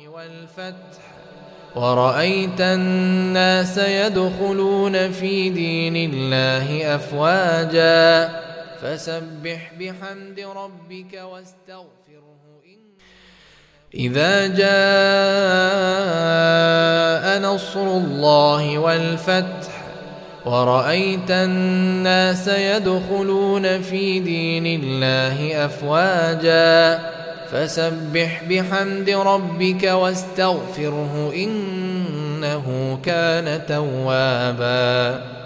والفتح ورأيت الناس يدخلون في دين الله أفواجا فسبح بحمد ربك واستغفره إذا جاء نصر الله والفتح ورأيت الناس يدخلون في دين الله أفواجا فسبح بحمد ربك واستغفره إنه كان توابا.